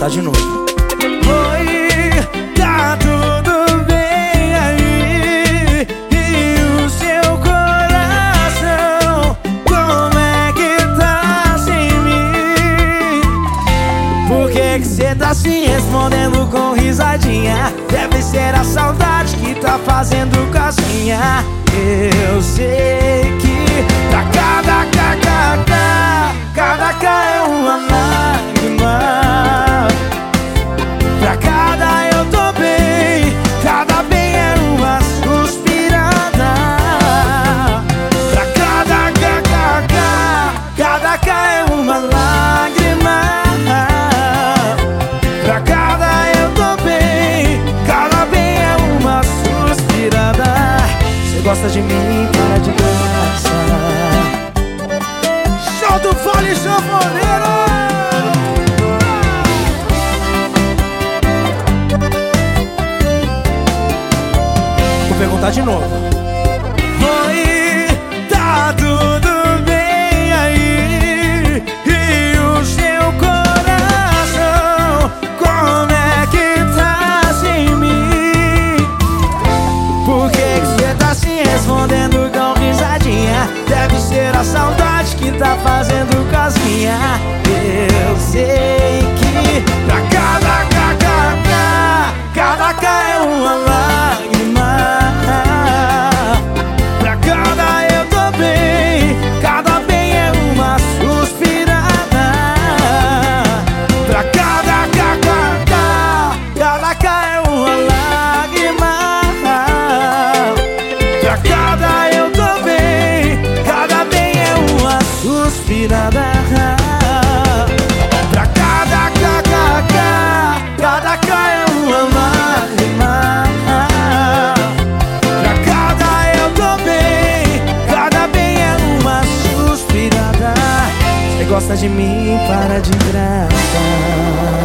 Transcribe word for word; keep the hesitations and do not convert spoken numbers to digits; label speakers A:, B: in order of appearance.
A: cantar de novo.
B: Oi, tá tudo bem aí? E o seu coração, como é que tá sem mim? Por que que cê tá se respondendo com risadinha? Deve ser a saudade que tá fazendo casinha. Eu sei que pra cada kkk, cada k é uma lágrima. Pra cada eu tô bem, cada bem é uma suspirada. Pra cada kkk, cada k é uma lágrima. Pra cada eu tô bem, cada bem é uma suspirada. Cê gosta de mim, para de graça. Show do Fole Sanfoneiro!
A: Vou perguntar de novo.
B: Oi, tá tudo bem aí? E o seu coração, como é que tá sem mim? Por que que cê tá se respondendo com risadinha? Deve ser a saudade que tá fazendo casinha. Eu sei que pra cada kkk, cada k é uma lágrima. Pra cada eu tô bem, cada bem é uma suspirada. Pra cada kkk, cada k é uma lágrima. Pra cada eu tô bem, cada bem é uma suspirada. Pra cada kkk, cada k é uma lágrima. Pra cada eu tô bem, cada bem é uma suspirada. Você gosta de mim, para de graça.